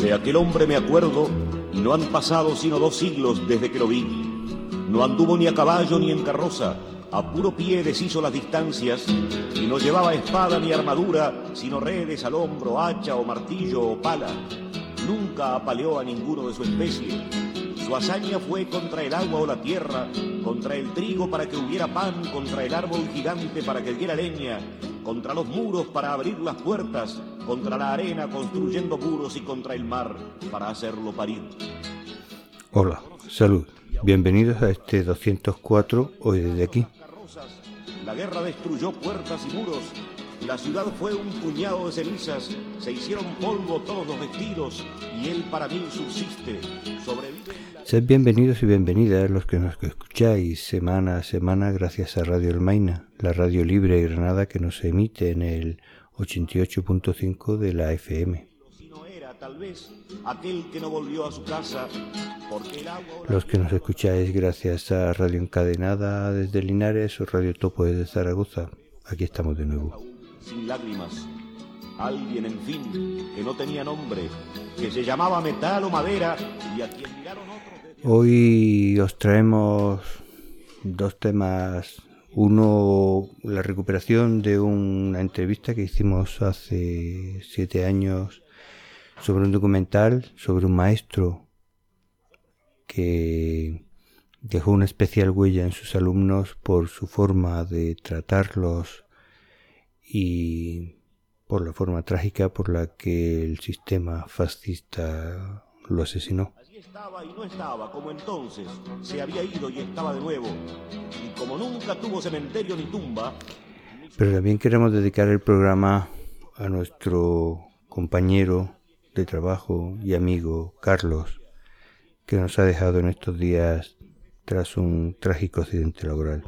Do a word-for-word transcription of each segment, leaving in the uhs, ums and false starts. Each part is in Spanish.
De aquel hombre me acuerdo, y no han pasado sino dos siglos desde que lo vi. No anduvo ni a caballo ni en carroza, a puro pie deshizo las distancias, y no llevaba espada ni armadura, sino redes al hombro, hacha o martillo o pala. Nunca apaleó a ninguno de su especie. Su hazaña fue contra el agua o la tierra, contra el trigo para que hubiera pan, contra el árbol gigante para que diera leña, contra los muros para abrir las puertas, contra la arena construyendo muros y contra el mar para hacerlo parir. Hola, salud. Bienvenidos a este doscientos cuatro, hoy desde aquí. La guerra destruyó puertas y muros. La ciudad fue un puñado de cenizas, se hicieron polvo todos los vestidos, y él para mí subsiste. Sobrevive. Sed bienvenidos y bienvenidas los que nos escucháis semana a semana gracias a Radio El Maina, la radio libre de Granada que nos emite en el ochenta y ocho punto cinco de la F M. Tal vez aquel que no volvió a su casa porque el agua... Los que nos escucháis gracias a Radio Encadenada desde Linares o Radio Topo desde Zaragoza, aquí estamos de nuevo. Sin lágrimas, alguien en fin que no tenía nombre, que se llamaba metal o madera y a quien miraron otros desde... Hoy os traemos dos temas. Uno, la recuperación de una entrevista que hicimos hace siete años sobre un documental sobre un maestro que dejó una especial huella en sus alumnos por su forma de tratarlos y por la forma trágica por la que el sistema fascista lo asesinó. Allí estaba y no estaba, como entonces, se había ido y estaba de nuevo, y como nunca tuvo cementerio ni tumba... Pero también queremos dedicar el programa a nuestro compañero de trabajo y amigo Carlos, que nos ha dejado en estos días tras un trágico accidente laboral.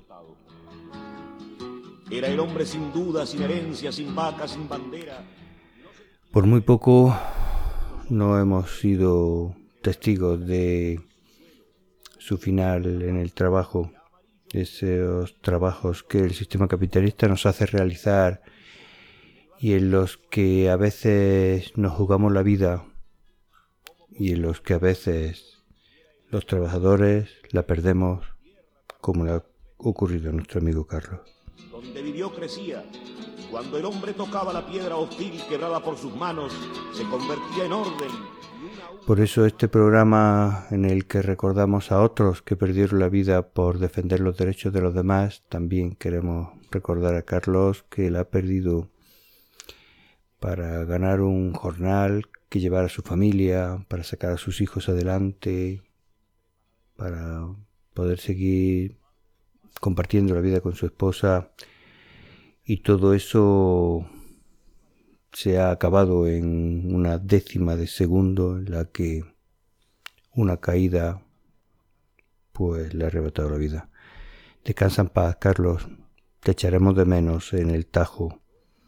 Era el hombre sin duda, sin herencia, sin vaca, sin bandera. Por muy poco no hemos sido testigos de su final en el trabajo, de esos trabajos que el sistema capitalista nos hace realizar y en los que a veces nos jugamos la vida y en los que a veces los trabajadores la perdemos, como le ha ocurrido a nuestro amigo Carlos. Donde vivió crecía. Cuando el hombre tocaba la piedra hostil quebrada por sus manos, se convertía en orden. Por eso este programa en el que recordamos a otros que perdieron la vida por defender los derechos de los demás, también queremos recordar a Carlos que él ha perdido para ganar un jornal que llevar a su familia, para sacar a sus hijos adelante, para poder seguir compartiendo la vida con su esposa, y todo eso se ha acabado en una décima de segundo en la que una caída pues le ha arrebatado la vida. Descansa en paz, Carlos, te echaremos de menos en el Tajo,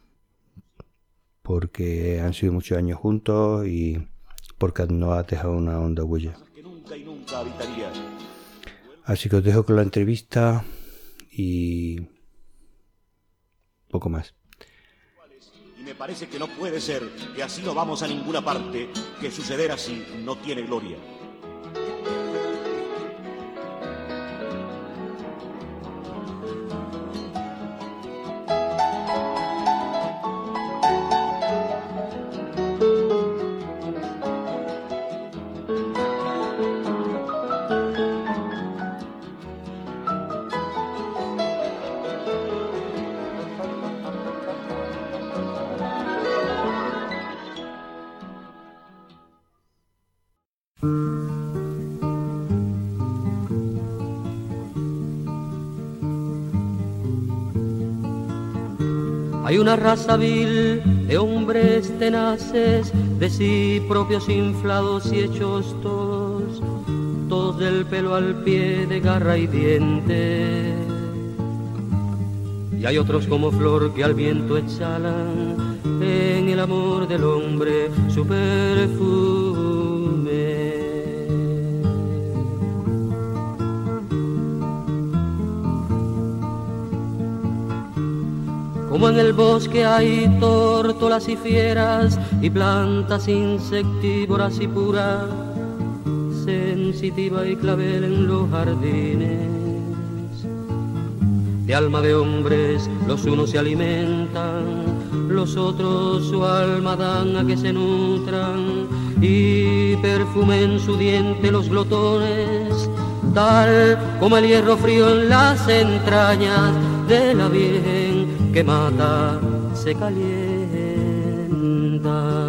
porque han sido muchos años juntos y porque nos has dejado una honda huella. Que nunca y nunca habitaría. Así que os dejo con la entrevista y poco más. Y me parece que no puede ser, que así no vamos a ninguna parte, que suceder así no tiene gloria. Hay una raza vil de hombres tenaces, de sí propios inflados y hechos todos, todos del pelo al pie de garra y diente. Y hay otros como flor que al viento exhalan en el amor del hombre su perfume. como en el bosque hay tórtolas y fieras y plantas insectívoras y puras, sensitiva y clavel en los jardines. De alma de hombres los unos se alimentan, los otros su alma dan a que se nutran y perfumen su diente los glotones, tal como el hierro frío en las entrañas de la virgen que mata se calienta.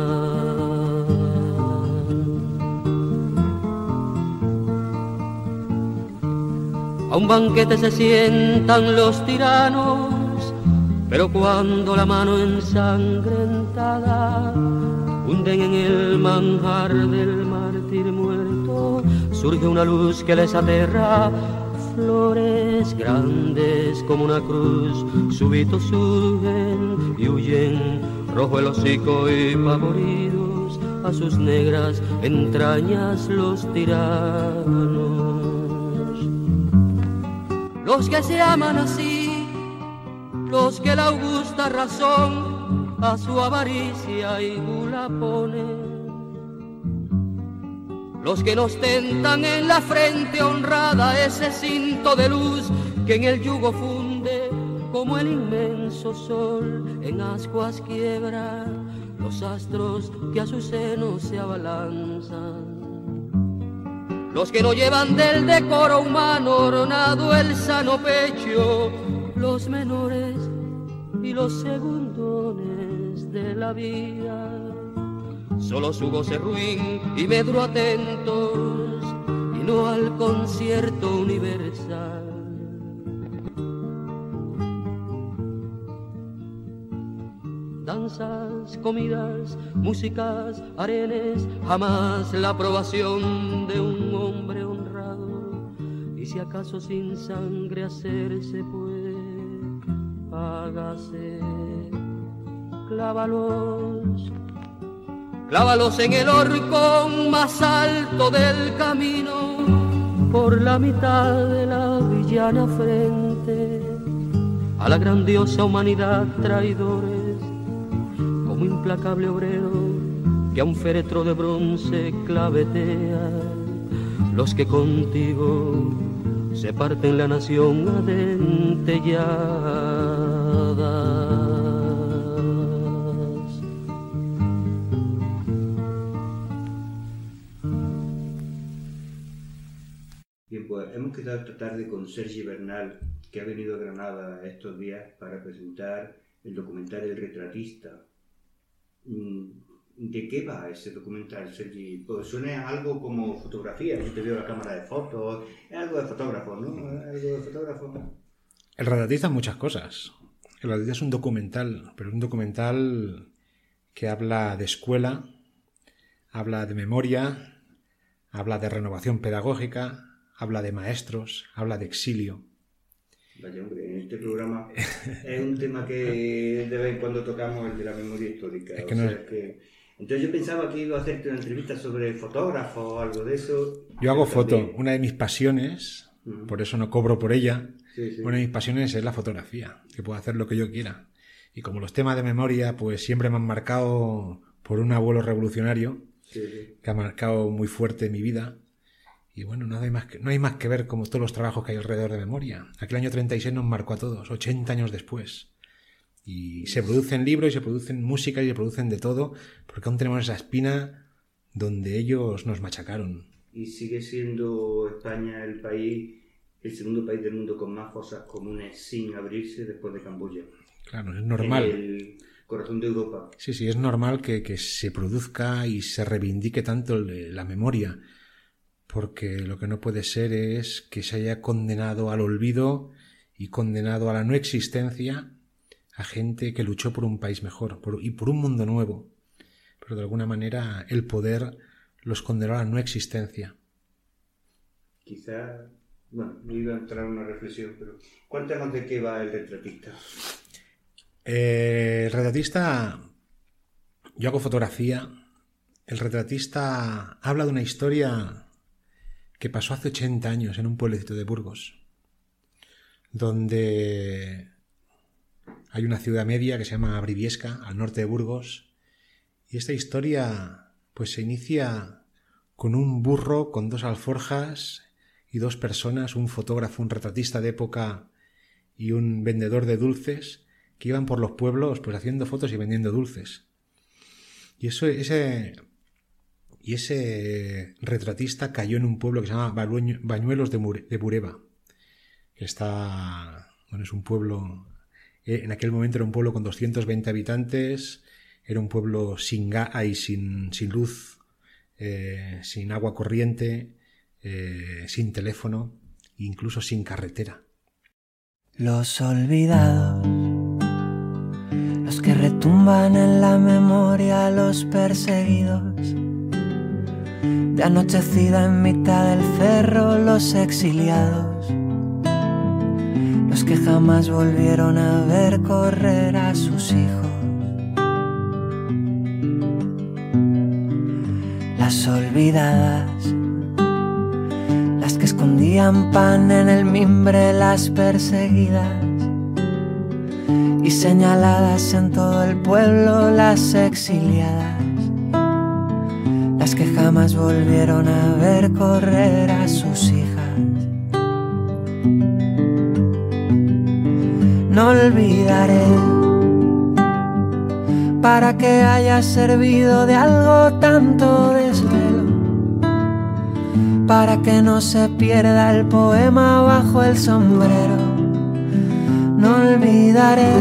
A un banquete se sientan los tiranos, pero cuando la mano ensangrentada hunden en el manjar del mártir muerto, surge una luz que les aterra. Flores grandes como una cruz, súbito surgen y huyen, rojo el hocico y pavoridos, a sus negras entrañas los tiranos. Los que se aman así, los que la augusta razón a su avaricia y gula ponen, los que nos tentan en la frente honrada ese cinto de luz que en el yugo funde como el inmenso sol en ascuas quiebra los astros que a su seno se abalanzan. Los que no llevan del decoro humano ornado el sano pecho, los menores y los segundones de la vida, solo su goce ruin y medro atentos y no al concierto universal. Danzas, comidas, músicas, arenes, jamás la aprobación de un hombre honrado. Y si acaso sin sangre hacerse puede, hágase. Clávalos, clávalos en el horcón más alto del camino, por la mitad de la villana frente, a la grandiosa humanidad traidores, como implacable obrero que a un féretro de bronce clavetea, los que contigo se parten la nación adentelladas. Bien, pues hemos quedado esta tarde con Sergi Bernal, que ha venido a Granada estos días para presentar el documental El Retratista. ¿De qué va ese documental, Sergi? Pues suena algo como fotografía. Yo te veo la cámara de fotos. Es algo de fotógrafo, ¿no? Algo de fotógrafo. El Retratista es muchas cosas. El Retratista es un documental, pero un documental que habla de escuela, habla de memoria, habla de renovación pedagógica, habla de maestros, habla de exilio. Vaya, hombre, en este programa es un tema que de vez en cuando tocamos, el de la memoria histórica. Es que o no sea, es... que... Entonces yo pensaba que iba a hacerte una entrevista sobre fotógrafo o algo de eso. Yo hago foto. También. Una de mis pasiones, uh-huh. Por eso no cobro por ella, sí, sí. Una de mis pasiones es la fotografía, que puedo hacer lo que yo quiera. Y como los temas de memoria pues siempre me han marcado por un abuelo revolucionario, sí, sí. que ha marcado muy fuerte mi vida. Y bueno, no hay, más que, no hay más que ver como todos los trabajos que hay alrededor de memoria. Aquel año treinta y seis nos marcó a todos, ochenta años después. Y se producen libros y se producen música y se producen de todo, porque aún tenemos esa espina donde ellos nos machacaron. Y sigue siendo España el país, el segundo país del mundo con más fosas comunes sin abrirse después de Camboya. Claro, es normal. El corazón de Europa. Sí, sí, es normal que, que se produzca y se reivindique tanto la memoria. Porque lo que no puede ser es que se haya condenado al olvido y condenado a la no existencia a gente que luchó por un país mejor por, y por un mundo nuevo. Pero de alguna manera el poder los condenó a la no existencia. Quizá, bueno, me iba a entrar en una reflexión, pero cuéntanos de qué va El Retratista. Eh, el Retratista, yo hago fotografía. El Retratista habla de una historia que pasó hace ochenta años en un pueblecito de Burgos, donde hay una ciudad media que se llama Briviesca, al norte de Burgos, y esta historia pues se inicia con un burro con dos alforjas y dos personas, un fotógrafo, un retratista de época y un vendedor de dulces, que iban por los pueblos pues haciendo fotos y vendiendo dulces. Y eso, ese, y ese retratista cayó en un pueblo que se llama Bañuelos de, Mure, de Bureba, que está, bueno, es un pueblo, en aquel momento era un pueblo con doscientos veinte habitantes, era un pueblo sin gas y sin, sin luz, eh, sin agua corriente, eh, sin teléfono, incluso sin carretera. Los olvidados, los que retumban en la memoria, los perseguidos, de anochecida en mitad del cerro, los exiliados, los que jamás volvieron a ver correr a sus hijos. Las olvidadas, las que escondían pan en el mimbre, las perseguidas y señaladas en todo el pueblo, las exiliadas, las que jamás volvieron a ver correr a sus hijas. No olvidaré, para que haya servido de algo tanto desvelo, para que no se pierda el poema bajo el sombrero. No olvidaré,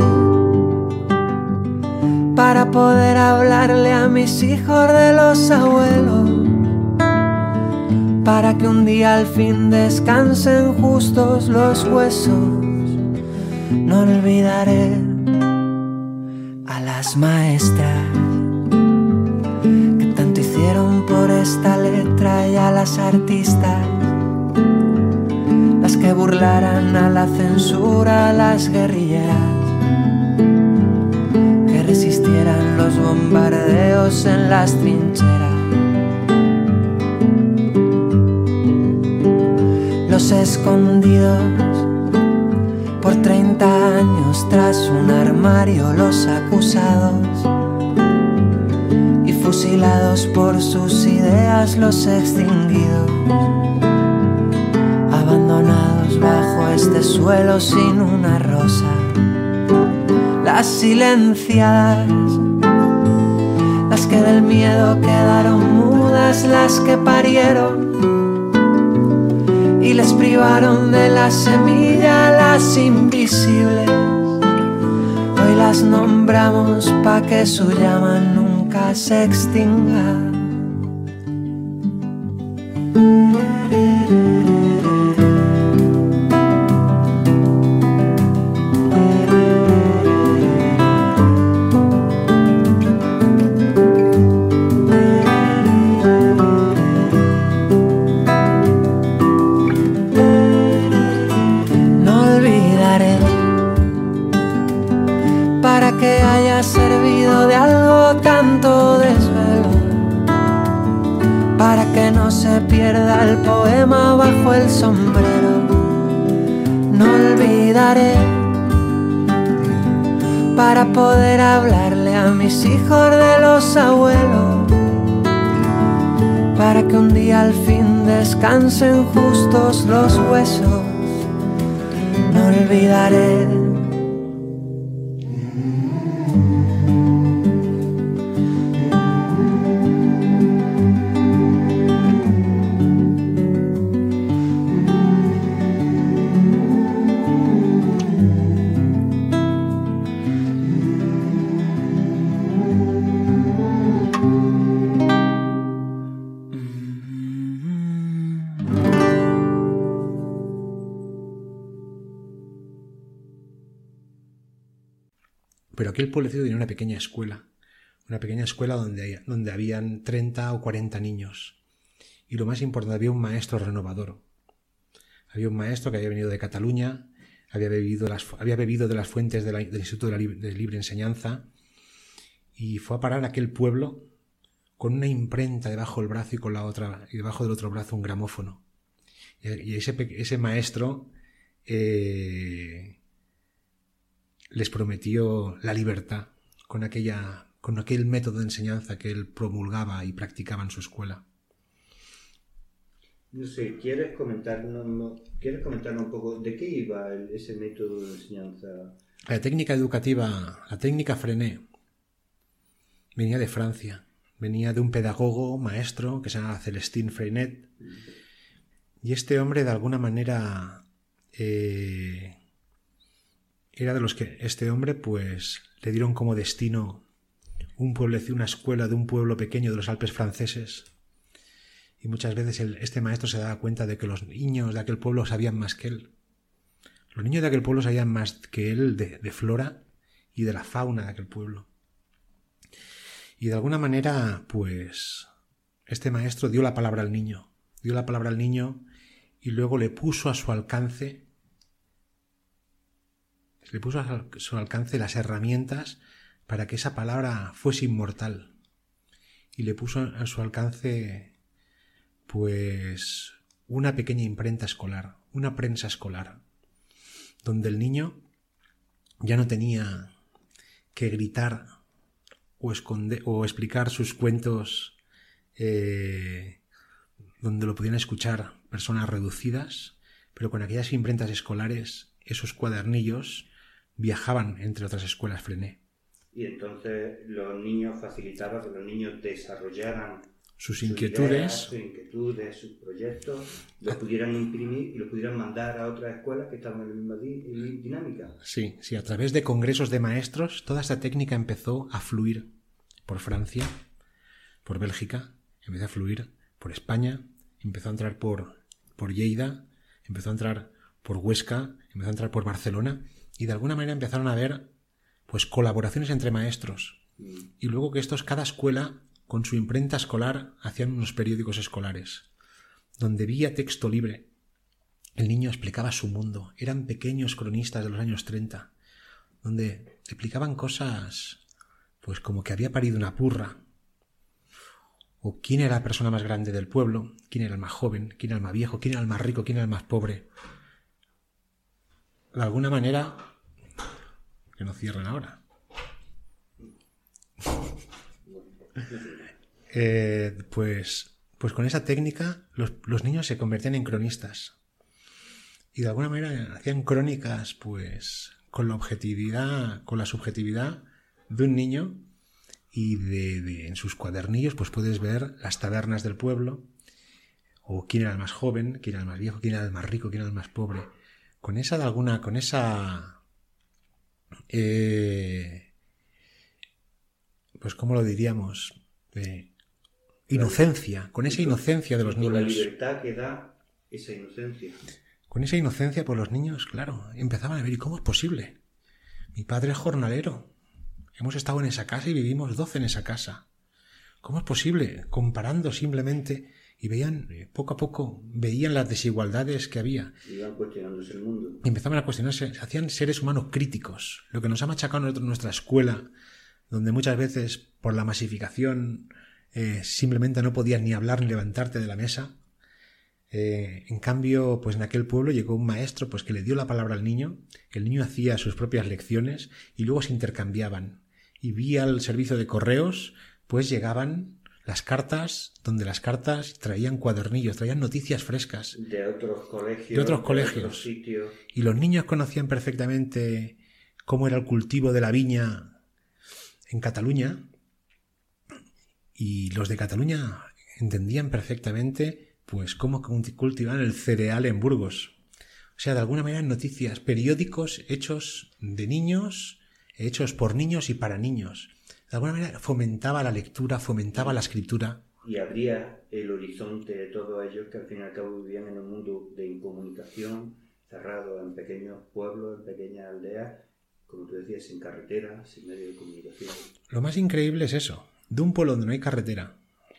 para poder hablarle a mis hijos de los abuelos, para que un día al fin descansen justos los huesos. No olvidaré a las maestras que tanto hicieron por esta letra, y a las artistas, las que burlaran a la censura, a las guerrilleras que resistieran los bombardeos en las trincheras. Los escondidos por treinta años tras un armario, los acusados y fusilados por sus ideas, los extinguidos, abandonados bajo este suelo sin una rosa. Las silenciadas, las que del miedo quedaron mudas, las que parieron y les privaron de la semilla, las invisibles. Hoy las nombramos pa' que su llama nunca se extinga. Servido de algo tanto desvelo, para que no se pierda el poema bajo el sombrero. No olvidaré, para poder hablarle a mis hijos de los abuelos, para que un día al fin descansen justos los huesos. No olvidaré. Pero aquel pueblecito tenía una pequeña escuela, una pequeña escuela donde, donde habían treinta o cuarenta niños. Y lo más importante, había un maestro renovador. Había un maestro que había venido de Cataluña, había bebido, las, había bebido de las fuentes de la, del Instituto de, la Libre, de Libre Enseñanza, y fue a parar a aquel pueblo con una imprenta debajo del brazo y con la otra, y debajo del otro brazo un gramófono. Y, y ese, ese maestro... Eh, les prometió la libertad con, aquella, con aquel método de enseñanza que él promulgaba y practicaba en su escuela. No sé, ¿quieres comentarnos, ¿quieres comentarnos un poco de qué iba el, ese método de enseñanza? La técnica educativa, la técnica Freinet, venía de Francia. Venía de un pedagogo, maestro, que se llama Célestin Freinet. Y este hombre, de alguna manera, eh, era de los que este hombre, pues, le dieron como destino un pueblecito, una escuela de un pueblo pequeño de los Alpes franceses. Y muchas veces el, este maestro se daba cuenta de que los niños de aquel pueblo sabían más que él. Los niños de aquel pueblo sabían más que él de, de flora y de la fauna de aquel pueblo. Y de alguna manera, pues, este maestro dio la palabra al niño. Dio la palabra al niño y luego le puso a su alcance, le puso a su alcance las herramientas para que esa palabra fuese inmortal. Y le puso a su alcance pues una pequeña imprenta escolar, una prensa escolar, donde el niño ya no tenía que gritar o, esconder, o explicar sus cuentos eh, donde lo pudieran escuchar personas reducidas, pero con aquellas imprentas escolares, esos cuadernillos viajaban entre otras escuelas Freinet. Y entonces los niños facilitaban que los niños desarrollaran sus inquietudes, sus ideas, sus inquietudes, sus proyectos, los pudieran imprimir y los pudieran mandar a otras escuelas que estaban en la misma di- dinámica. Sí, sí, a través de congresos de maestros, toda esta técnica empezó a fluir por Francia, por Bélgica, empezó a fluir por España, empezó a entrar por, por Lleida, empezó a entrar por Huesca, empezó a entrar por Barcelona, y de alguna manera empezaron a haber pues colaboraciones entre maestros. Mm. Y luego que estos, cada escuela, con su imprenta escolar, hacían unos periódicos escolares, donde vía texto libre. El niño explicaba su mundo. Eran pequeños cronistas de los años treinta, donde explicaban cosas pues como que había parido una purra, o quién era la persona más grande del pueblo, quién era el más joven, quién era el más viejo, quién era el más rico, quién era el más pobre. De alguna manera, que no cierren ahora. Eh, pues, pues con esa técnica los, los niños se convertían en cronistas y de alguna manera hacían crónicas pues con la objetividad, con la subjetividad de un niño, y de, de, en sus cuadernillos pues puedes ver las tabernas del pueblo, o quién era el más joven, quién era el más viejo, quién era el más rico, quién era el más pobre. Con esa de alguna, con esa eh, pues cómo lo diríamos, eh, inocencia, con esa inocencia de los niños. Con la libertad que da esa inocencia. Con esa inocencia, pues los niños, claro, empezaban a ver, ¿y cómo es posible? Mi padre es jornalero. Hemos estado en esa casa y vivimos doce en esa casa. ¿Cómo es posible? Comparando simplemente, y veían, poco a poco, veían las desigualdades que había. Y iban cuestionándose el mundo. Y empezaban a cuestionarse, se hacían seres humanos críticos. Lo que nos ha machacado en nuestra escuela, donde muchas veces, por la masificación, eh, simplemente no podías ni hablar ni levantarte de la mesa. Eh, en cambio, pues en aquel pueblo llegó un maestro pues que le dio la palabra al niño, el niño hacía sus propias lecciones y luego se intercambiaban. Y vía el servicio de correos, pues llegaban las cartas, donde las cartas traían cuadernillos, traían noticias frescas. De otros colegios. De otros colegios. De otros sitios. Y los niños conocían perfectamente cómo era el cultivo de la viña en Cataluña. Y los de Cataluña entendían perfectamente pues cómo cultivaban el cereal en Burgos. O sea, de alguna manera noticias, periódicos hechos de niños, hechos por niños y para niños. De alguna manera fomentaba la lectura, fomentaba la escritura. Y abría el horizonte de todos ellos que al fin y al cabo vivían en un mundo de incomunicación, cerrado en pequeños pueblos, en pequeñas aldeas, como tú decías, sin carretera, sin medio de comunicación. Lo más increíble es eso, de un pueblo donde no hay carretera.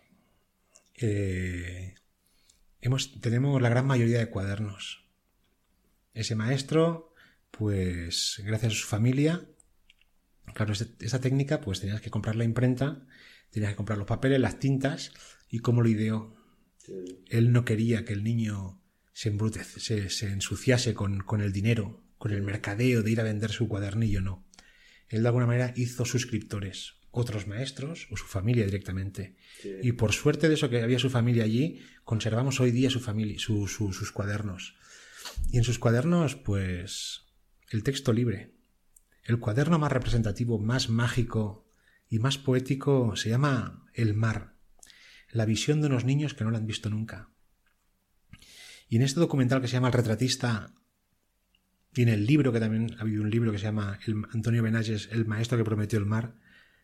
Eh... Hemos, tenemos la gran mayoría de cuadernos. Ese maestro, pues gracias a su familia, claro, esa técnica, pues tenías que comprar la imprenta, tenías que comprar los papeles, las tintas, y cómo lo ideó. Sí. Él no quería que el niño se embrutece, se, se ensuciase con, con el dinero, con el mercadeo de ir a vender su cuadernillo, no. Él de alguna manera hizo suscriptores, otros maestros o su familia directamente. Sí. Y por suerte de eso que había su familia allí, conservamos hoy día su familia, su, su, sus cuadernos. Y en sus cuadernos, pues, el texto libre. El cuaderno más representativo, más mágico y más poético se llama El mar. La visión de unos niños que no la han visto nunca. Y en este documental que se llama El retratista, y en el libro, que también ha habido un libro que se llama el Antonio Benalles, El maestro que prometió el mar,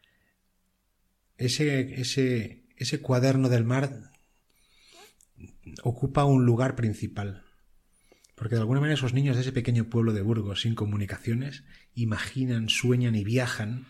ese, ese, ese cuaderno del mar ocupa un lugar principal. Porque de alguna manera esos niños de ese pequeño pueblo de Burgos sin comunicaciones imaginan, sueñan y viajan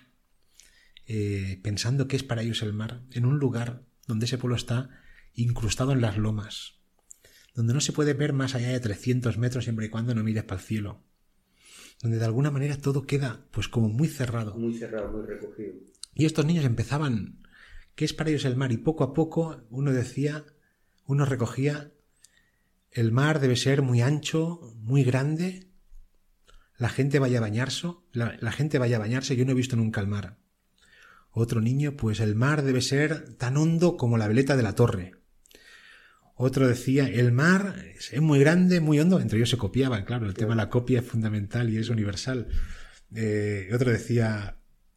eh, pensando que es para ellos el mar, en un lugar donde ese pueblo está incrustado en las lomas, donde no se puede ver más allá de trescientos metros siempre y cuando no mires para el cielo, donde de alguna manera todo queda pues como muy cerrado. Muy cerrado, muy recogido. Y estos niños empezaban, ¿qué es para ellos el mar? Y poco a poco uno decía, uno recogía, el mar debe ser muy ancho, muy grande, la gente vaya a bañarse, la, la gente vaya a bañarse, yo no he visto nunca el mar. Otro niño, pues el mar debe ser tan hondo como la veleta de la torre. Otro decía, el mar es muy grande, muy hondo. Entre ellos se copiaban, claro, el tema de la copia es fundamental y es universal. Eh, otro decía,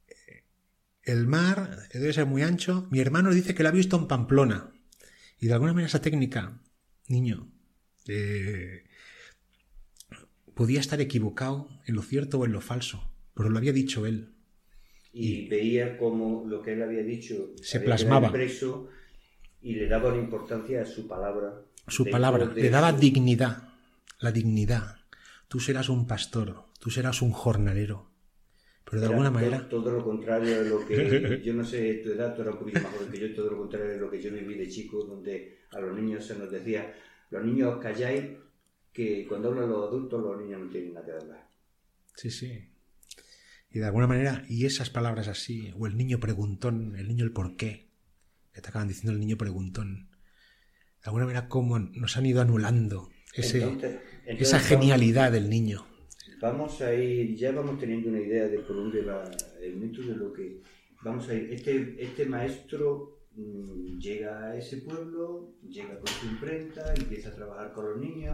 el mar debe ser muy ancho. Mi hermano dice que lo ha visto en Pamplona. Y de alguna manera esa técnica, niño, eh, podía estar equivocado en lo cierto o en lo falso, pero lo había dicho él. Y veía cómo lo que él había dicho se plasmaba impreso y le daba una importancia a su palabra. Su palabra, le daba su... dignidad, la dignidad. Tú serás un pastor, tú serás un jornalero. Pero de Era alguna todo, manera... Todo lo contrario de lo que... Yo no sé, tu edad, tú eras un poquito más joven que yo, todo lo contrario de lo que yo viví de chico, donde a los niños se nos decía, los niños calláis, que cuando hablan los adultos, los niños no tienen nada que hablar. Sí, sí. Y de alguna manera, y esas palabras así, o el niño preguntón, el niño el por qué, que te acaban diciendo el niño preguntón, de alguna manera cómo nos han ido anulando ese, entonces, entonces esa genialidad vamos, del niño. Vamos a ir, ya vamos teniendo una idea de por dónde va el método, de lo que vamos a ir. Este, este maestro mmm, llega a ese pueblo, llega con su imprenta, empieza a trabajar con los niños.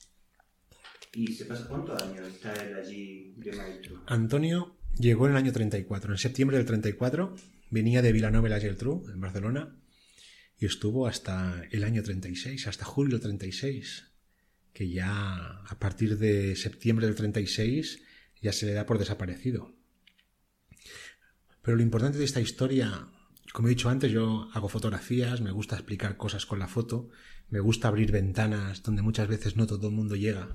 ¿Y se pasa cuántos años está él allí de maestro? Antonio llegó en el año treinta y cuatro, en septiembre del treinta y cuatro, venía de Vilanova i la Geltrú, en Barcelona, y estuvo hasta el año treinta y seis, hasta julio del treinta y seis, que ya a partir de septiembre del treinta y seis ya se le da por desaparecido. Pero lo importante de esta historia, como he dicho antes, yo hago fotografías, me gusta explicar cosas con la foto, me gusta abrir ventanas donde muchas veces no todo el mundo llega.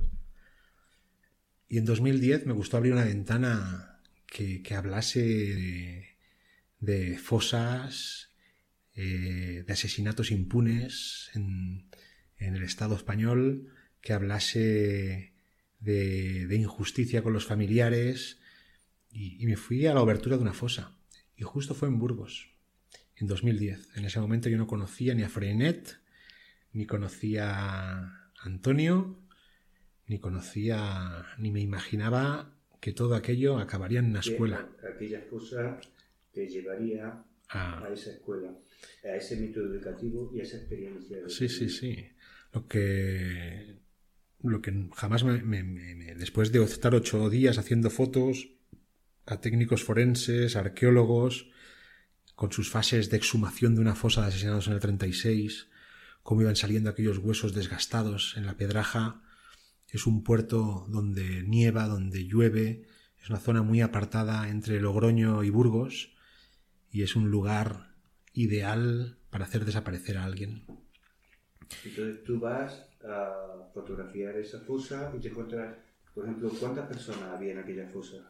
Y en dos mil diez me gustó abrir una ventana que, que hablase de, de fosas, eh, de asesinatos impunes en, en el Estado español, que hablase de, de injusticia con los familiares, y, y me fui a la obertura de una fosa. Y justo fue en Burgos, en dos mil diez. En ese momento yo no conocía ni a Freinet, ni conocía a Antonio, ni conocía, ni me imaginaba que todo aquello acabaría en una escuela. Aquella cosa te llevaría ah. a esa escuela, a ese método educativo y a esa experiencia. Sí, sí, sí. Lo que, lo que jamás me, me, me... Después de estar ocho días haciendo fotos a técnicos forenses, a arqueólogos, con sus fases de exhumación de una fosa de asesinados en el treinta y seis, cómo iban saliendo aquellos huesos desgastados en la Pedraja. Es un puerto donde nieva, donde llueve, es una zona muy apartada entre Logroño y Burgos y es un lugar ideal para hacer desaparecer a alguien. Entonces tú vas a fotografiar esa fosa y te encuentras, por ejemplo, ¿cuántas personas había en aquella fosa?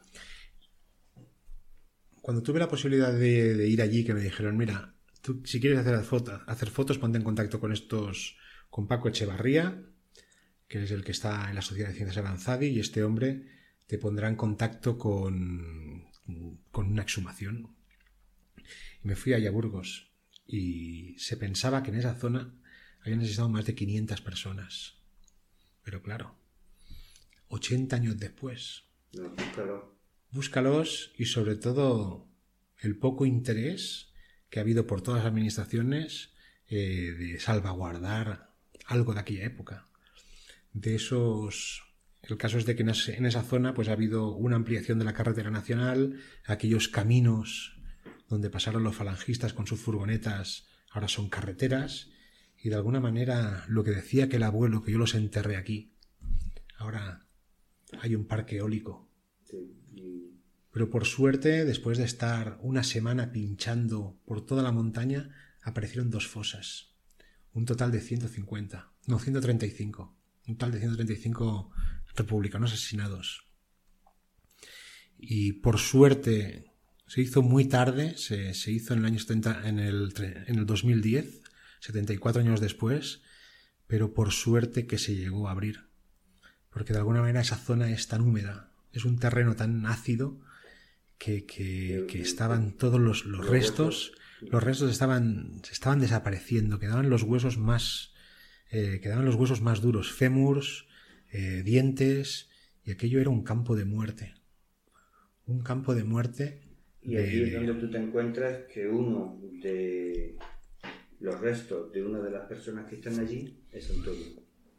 Cuando tuve la posibilidad de, de ir allí, que me dijeron, mira, tú si quieres hacer fotos, hacer fotos, ponte en contacto con estos, con Paco Echevarría, que es el que está en la Sociedad de Ciencias Avanzadi, y este hombre te pondrá en contacto con, con una exhumación. Y me fui allá a Burgos y se pensaba que en esa zona habían necesitado más de quinientas personas. Pero claro, ochenta años después. No, búscalo. Búscalos y sobre todo el poco interés que ha habido por todas las administraciones eh, de salvaguardar algo de aquella época. De esos... El caso es de que en esa zona pues ha habido una ampliación de la carretera nacional, aquellos caminos donde pasaron los falangistas con sus furgonetas ahora son carreteras, y de alguna manera lo que decía que el abuelo, que yo los enterré aquí, ahora hay un parque eólico. Sí, y... Pero por suerte, después de estar una semana pinchando por toda la montaña, aparecieron dos fosas. Un total de ciento cincuenta, no, ciento treinta y cinco. Un total de ciento treinta y cinco republicanos asesinados. Y por suerte, se hizo muy tarde, se, se hizo en el año setenta, en el, en el dos mil diez, setenta y cuatro años después, pero por suerte que se llegó a abrir. Porque de alguna manera esa zona es tan húmeda, es un terreno tan ácido que, que, que estaban todos los, los restos, los restos estaban, estaban desapareciendo, quedaban los huesos más, eh, quedaban los huesos más duros, fémurs, eh, dientes, y aquello era un campo de muerte. Un campo de muerte. Y aquí de... es donde tú te encuentras que uno de los restos de una de las personas que están allí es Antonio.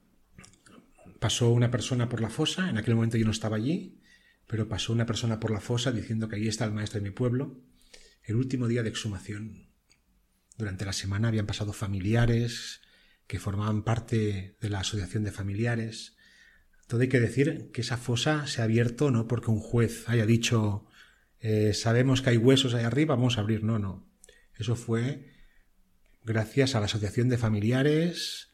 Pasó una persona por la fosa, en aquel momento yo no estaba allí, pero pasó una persona por la fosa diciendo que ahí está el maestro de mi pueblo. El último día de exhumación. Durante la semana habían pasado familiares que formaban parte de la asociación de familiares. Todo hay que decir que esa fosa se ha abierto no porque un juez haya dicho eh, sabemos que hay huesos ahí arriba, vamos a abrir. No, no. Eso fue gracias a la asociación de familiares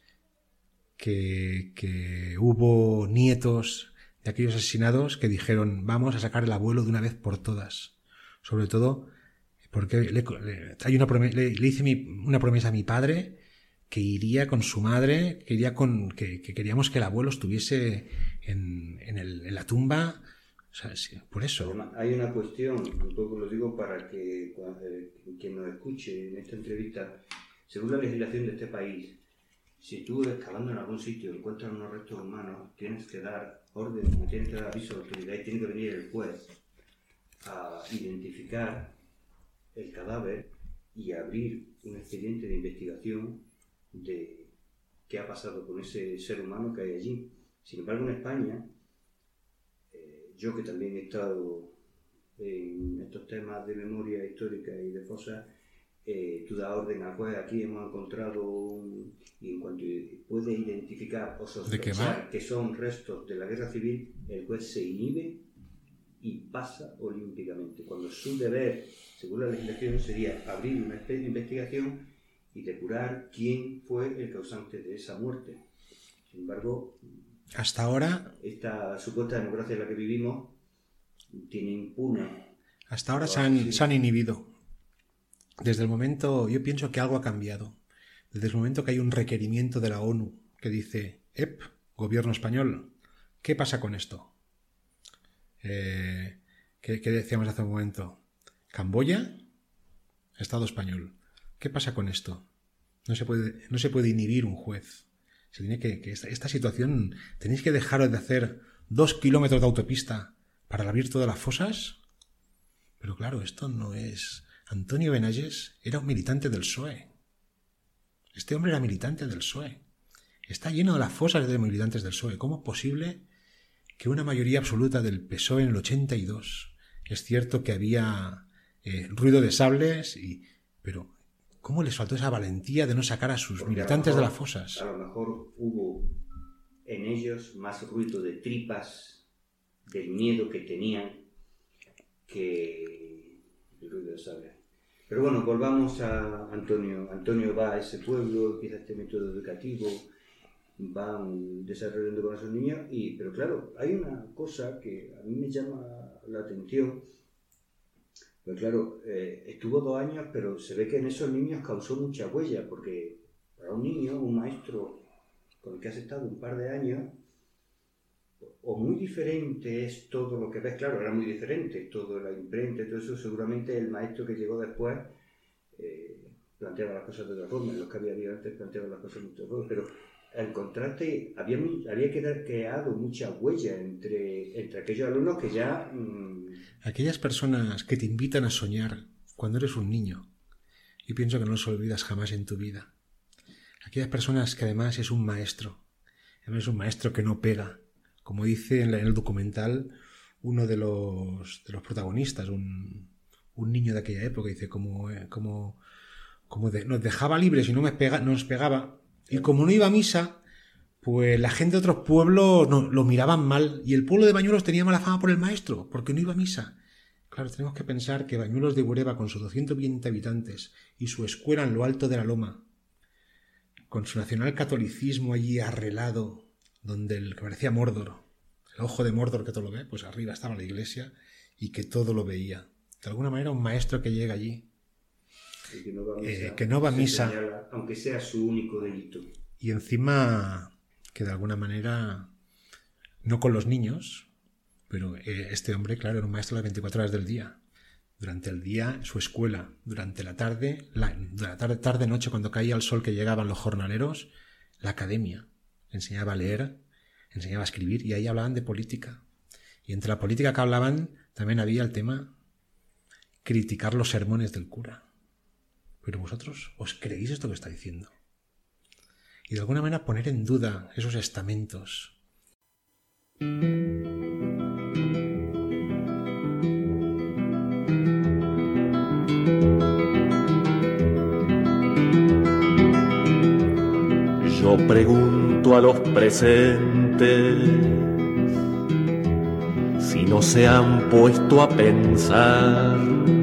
que, que hubo nietos de aquellos asesinados que dijeron vamos a sacar el abuelo de una vez por todas. Sobre todo porque le, le, hay una promesa, le, le hice mi, una promesa a mi padre que iría con su madre, que iría con que, que queríamos que el abuelo estuviese en, en, el, en la tumba. O sea, sí, por eso. Además, hay una cuestión, un poco lo digo para que eh, quien nos escuche en esta entrevista, según la legislación de este país, si tú excavando en algún sitio encuentras unos restos humanos, tienes que dar orden, tienes que dar aviso a la autoridad y tiene que venir el juez a identificar el cadáver y abrir un expediente de investigación de qué ha pasado con ese ser humano que hay allí. Sin embargo, en España, eh, yo que también he estado en estos temas de memoria histórica y de fosas, eh, tú das orden al juez, aquí hemos encontrado un, y en cuanto puede identificar o sospechar que son restos de la guerra civil, el juez se inhibe y pasa olímpicamente, cuando su deber, según la legislación, sería abrir una investigación y depurar quién fue el causante de esa muerte. Sin embargo, hasta ahora, esta supuesta democracia en la que vivimos tiene impune. Hasta ahora se han, se han inhibido. Desde el momento, yo pienso que algo ha cambiado. Desde el momento que hay un requerimiento de la ONU que dice, ¡Ep! Gobierno español, ¿qué pasa con esto? Eh, ¿qué, ¿Qué decíamos hace un momento? Camboya, Estado español. ¿Qué pasa con esto? No se puede, no se puede inhibir un juez. Se tiene que, que esta, esta situación, tenéis que dejar de hacer dos kilómetros de autopista para abrir todas las fosas. Pero claro, esto no es. Antonio Benalles era un militante del P S O E. Este hombre era militante del P S O E. Está lleno de las fosas de militantes del P S O E. ¿Cómo es posible que una mayoría absoluta del P S O E en el ochenta y dos? Es cierto que había eh, ruido de sables, y, pero ¿cómo les faltó esa valentía de no sacar a sus Porque militantes a mejor, de las fosas? A lo mejor hubo en ellos más ruido de tripas, del miedo que tenían, que el ruido de sables. Pero bueno, volvamos a Antonio. Antonio va a ese pueblo, empieza este método educativo, van desarrollando con esos niños, y, pero claro, hay una cosa que a mí me llama la atención. Pues claro, eh, estuvo dos años, pero se ve que en esos niños causó mucha huella, porque para un niño, un maestro con el que has estado un par de años, o muy diferente es todo lo que ves, claro, era muy diferente, todo la imprenta y todo eso, seguramente el maestro que llegó después eh, planteaba las cosas de otra forma, los que había habido antes planteaban las cosas de otra forma, pero el contraste, había, había creado mucha huella entre, entre aquellos alumnos que ya... Mmm... Aquellas personas que te invitan a soñar cuando eres un niño, y pienso que no los olvidas jamás en tu vida. Aquellas personas que además es un maestro, además es un maestro que no pega, como dice en, la, en el documental uno de los, de los protagonistas, un, un niño de aquella época, dice como, como, como de, nos dejaba libres y no me pega, nos pegaba, y como no iba a misa, pues la gente de otros pueblos no, lo miraban mal, y el pueblo de Bañuelos tenía mala fama por el maestro, porque no iba a misa. Claro, tenemos que pensar que Bañuelos de Bureba, con sus doscientos veinte habitantes y su escuela en lo alto de la loma, con su nacional catolicismo allí arrelado, donde el que parecía Mordor, el ojo de Mordor que todo lo ve, pues arriba estaba la iglesia y que todo lo veía. De alguna manera un maestro que llega allí, y que no va a misa, eh, que no va a misa señala, aunque sea su único delito. Y encima que de alguna manera, no con los niños, pero eh, este hombre, claro, era un maestro las veinticuatro horas del día. Durante el día, su escuela. Durante la tarde, la, la tarde, tarde, noche, cuando caía el sol que llegaban los jornaleros, la academia. Enseñaba a leer, enseñaba a escribir, y ahí hablaban de política. Y entre la política que hablaban, también había el tema criticar los sermones del cura. Pero vosotros, ¿os creéis esto que está diciendo? Y de alguna manera poner en duda esos estamentos. Yo pregunto a los presentes si no se han puesto a pensar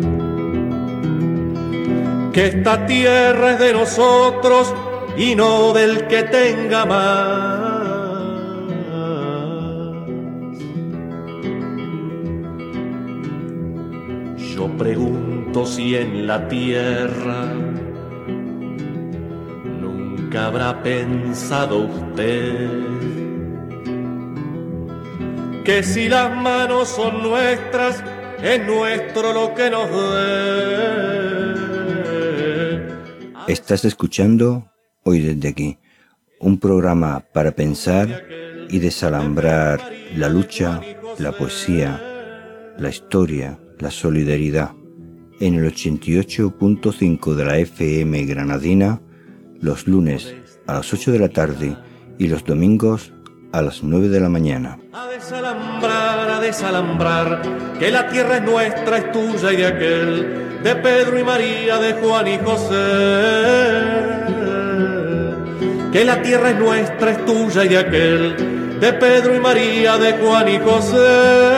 que esta tierra es de nosotros y no del que tenga más. Yo pregunto si en la tierra nunca habrá pensado usted que si las manos son nuestras, es nuestro lo que nos dé. Estás escuchando Hoy desde aquí, un programa para pensar y desalambrar la lucha, la poesía, la historia, la solidaridad. En el ochenta y ocho punto cinco de la F M granadina, los lunes a las ocho de la tarde y los domingos a las nueve de la mañana. A desalambrar, a desalambrar, que la tierra es nuestra, es tuya y de aquel, de Pedro y María, de Juan y José. Que la tierra es nuestra, es tuya y de aquel, de Pedro y María, de Juan y José.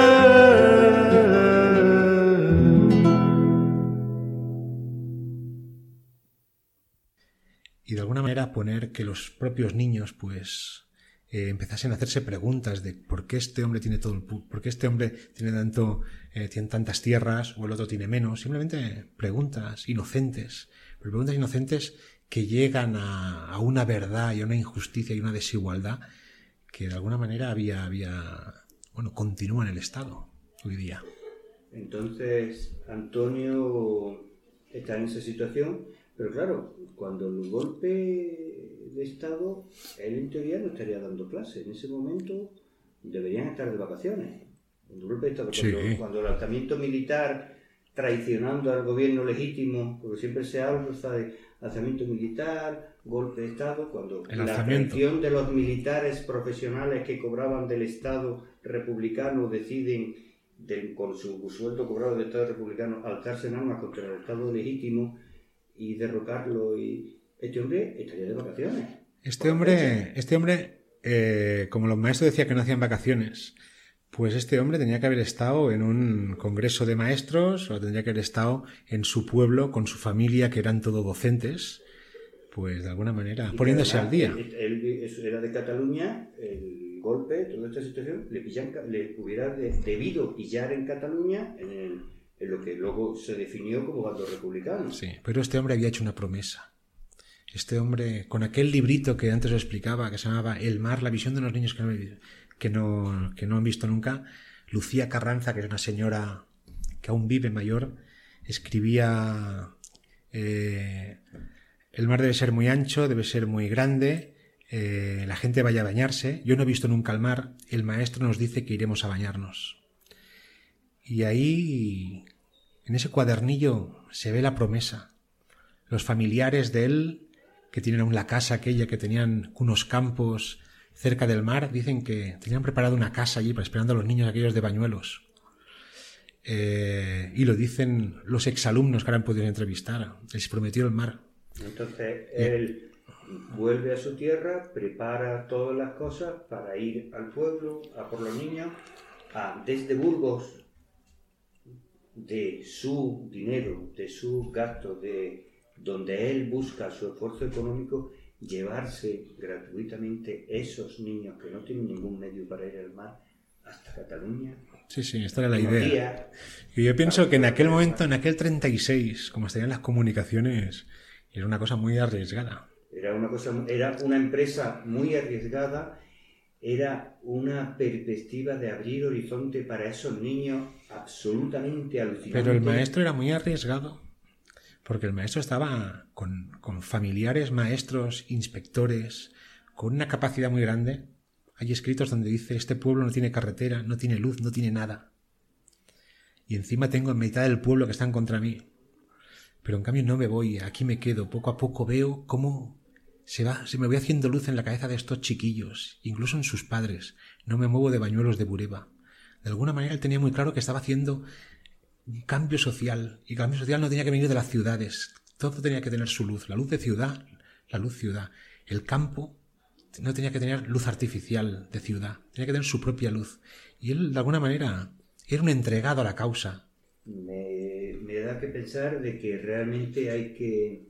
Y de alguna manera poner que los propios niños pues eh, empezasen a hacerse preguntas de por qué este hombre tiene todo el pu- por qué este hombre tiene tanto eh, tiene tantas tierras o el otro tiene menos. Simplemente preguntas inocentes, pero preguntas inocentes que llegan a, a una verdad y a una injusticia y una desigualdad que de alguna manera había, había bueno, continúa en el Estado hoy día. Entonces, Antonio está en esa situación, pero claro, cuando el golpe de Estado, él en teoría no estaría dando clase. En ese momento deberían estar de vacaciones. El golpe de Estado, cuando, Sí. cuando el alzamiento militar traicionando al gobierno legítimo, porque siempre se habla de alzamiento militar, golpe de Estado, cuando El la alzamiento. traición de los militares profesionales que cobraban del Estado republicano deciden, de, con su sueldo cobrado del Estado republicano, alzarse en armas contra el Estado legítimo y derrocarlo. Y este hombre estaría de vacaciones. Este hombre, este hombre eh, como los maestros decían que no hacían vacaciones, pues este hombre tenía que haber estado en un congreso de maestros o tendría que haber estado en su pueblo con su familia, que eran todos docentes, pues de alguna manera, Y poniéndose además, al día. Él, él era de Cataluña, el golpe, toda esta situación, le, pillan, le hubiera de, debido pillar en Cataluña en, el, en lo que luego se definió como bando republicano. Sí, pero este hombre había hecho una promesa. Este hombre, con aquel librito que antes os explicaba, que se llamaba El mar, la visión de unos niños que no, que no, que no han visto nunca, Lucía Carranza, que es una señora que aún vive mayor, escribía eh, el mar debe ser muy ancho, debe ser muy grande, eh, la gente vaya a bañarse. Yo no he visto nunca el mar. El maestro nos dice que iremos a bañarnos. Y ahí, en ese cuadernillo, se ve la promesa. Los familiares de él, que tienen aún la casa aquella, que tenían unos campos cerca del mar, dicen que tenían preparado una casa allí para esperando a los niños aquellos de Bañuelos. Eh, y lo dicen los exalumnos que ahora han podido entrevistar. Les prometió el mar. Entonces él vuelve a su tierra, prepara todas las cosas para ir al pueblo, a por los niños, a, desde Burgos, de su dinero, de sus gastos, de donde él busca su esfuerzo económico, llevarse gratuitamente esos niños que no tienen ningún medio para ir al mar hasta Cataluña. Sí, sí, esta era la idea. Y yo pienso que en aquel momento, en aquel treinta y seis, como estarían las comunicaciones, era una cosa muy arriesgada. Era una cosa, era una empresa muy arriesgada, era una perspectiva de abrir horizonte para esos niños absolutamente alucinante. Pero el maestro era muy arriesgado, porque el maestro estaba con, con familiares maestros, inspectores, con una capacidad muy grande. Hay escritos donde dice, este pueblo no tiene carretera, no tiene luz, no tiene nada. Y encima tengo en mitad del pueblo que están contra mí. Pero en cambio no me voy, aquí me quedo. Poco a poco veo cómo se va, se me voy haciendo luz en la cabeza de estos chiquillos, incluso en sus padres. No me muevo de Bañuelos de Bureba. De alguna manera él tenía muy claro que estaba haciendo un cambio social. Y el cambio social no tenía que venir de las ciudades. Todo tenía que tener su luz. La luz de ciudad, la luz ciudad. El campo no tenía que tener luz artificial de ciudad, tenía que tener su propia luz. Y él, de alguna manera, era un entregado a la causa. Me, me da que pensar de que realmente hay que,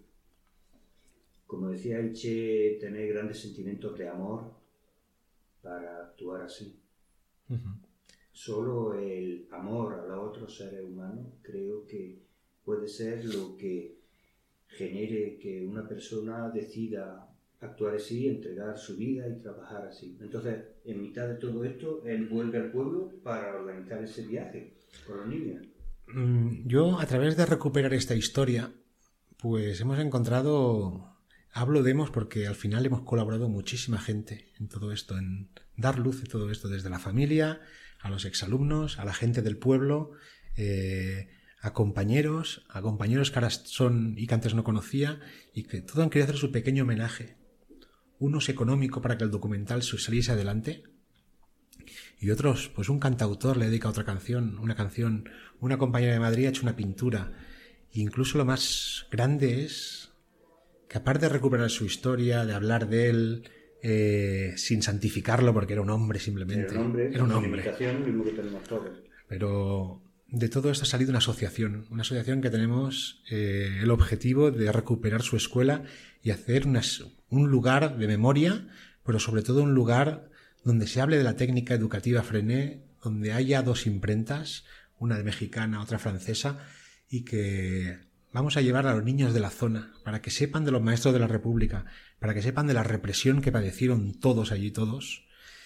como decía Elche, tener grandes sentimientos de amor para actuar así. Uh-huh. Solo el amor a los otros seres humanos creo que puede ser lo que genere que una persona decida actuar así, entregar su vida y trabajar así. Entonces, en mitad de todo esto, él vuelve al pueblo para organizar ese viaje con los niños. Yo, a través de recuperar esta historia, pues hemos encontrado... Hablo de hemos porque al final hemos colaborado muchísima gente en todo esto, en dar luz en todo esto, desde la familia, a los exalumnos, a la gente del pueblo, eh, a compañeros, a compañeros que ahora son y que antes no conocía, y que todos han querido hacer su pequeño homenaje. Unos económico para que el documental saliese adelante, y otros, pues un cantautor le dedica otra canción, una canción, una compañera de Madrid ha hecho una pintura. E incluso lo más grande es que, aparte de recuperar su historia, de hablar de él, eh, sin santificarlo, porque era un hombre simplemente. Era un hombre, era un hombre. Mismo que tenemos todos. Pero de todo esto ha salido una asociación, una asociación que tenemos eh, el objetivo de recuperar su escuela y hacer unas, un lugar de memoria, pero sobre todo un lugar donde se hable de la técnica educativa Freinet, donde haya dos imprentas, una de mexicana, otra francesa, y que vamos a llevar a los niños de la zona para que sepan de los maestros de la República, para que sepan de la represión que padecieron todos allí, todos,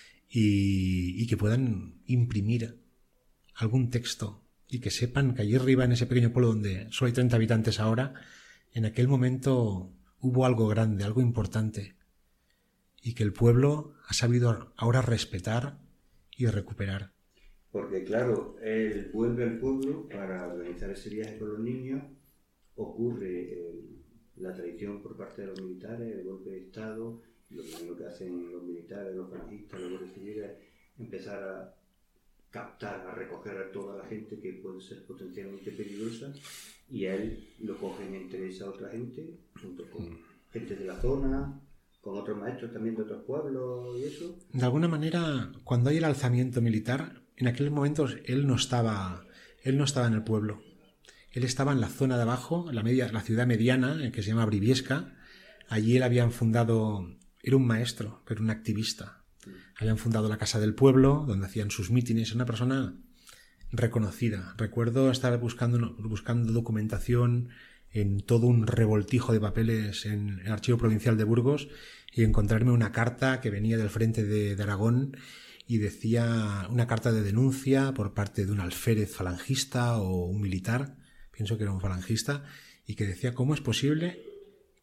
y, y que puedan imprimir algún texto y que sepan que allí arriba, en ese pequeño pueblo donde solo hay treinta habitantes ahora, en aquel momento hubo algo grande, algo importante, y que el pueblo ha sabido ahora respetar y recuperar. Porque claro, él vuelve al pueblo para organizar ese viaje con los niños, ocurre el, la traición por parte de los militares, el golpe de Estado, y lo primero que hacen los militares, los falangistas, los guardias civiles, es empezar a captar, a recoger a toda la gente que puede ser potencialmente peligrosa, y a él lo cogen entre esa otra gente, junto con gente de la zona, con otros maestros también de otros pueblos y eso. De alguna manera, cuando hay el alzamiento militar, en aquel momento él no estaba, él no estaba en el pueblo. Él estaba en la zona de abajo, la, media, la ciudad mediana, que se llama Briviesca. Allí él habían fundado, era un maestro, pero un activista. Habían fundado la Casa del Pueblo, donde hacían sus mítines. Una persona reconocida. Recuerdo estar buscando, buscando documentación en todo un revoltijo de papeles en el Archivo Provincial de Burgos y encontrarme una carta que venía del frente de, de Aragón y decía una carta de denuncia por parte de un alférez falangista o un militar, pienso que era un falangista, y que decía cómo es posible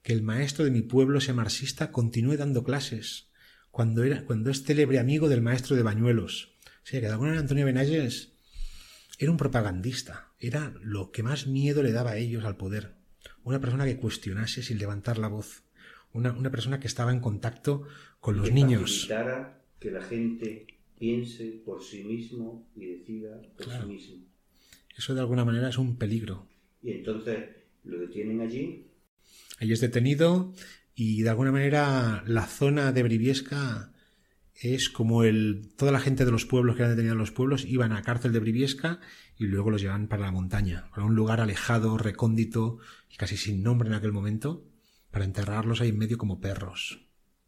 que el maestro de mi pueblo, ese marxista, continúe dando clases cuando, era, cuando es célebre amigo del maestro de Bañuelos. O sea, que de alguna manera Antonio Benalles era un propagandista, era lo que más miedo le daba a ellos al poder. Una persona que cuestionase sin levantar la voz, una, una persona que estaba en contacto con los que niños. Facilitara que la gente piense por sí mismo y decida por Claro. sí mismo. Eso de alguna manera es un peligro. Y entonces lo detienen allí. Allí es detenido y de alguna manera la zona de Briviesca es como el toda la gente de los pueblos que eran detenidos en los pueblos iban a la cárcel de Briviesca y luego los llevaban para la montaña, para un lugar alejado, recóndito y casi sin nombre en aquel momento, para enterrarlos ahí en medio como perros.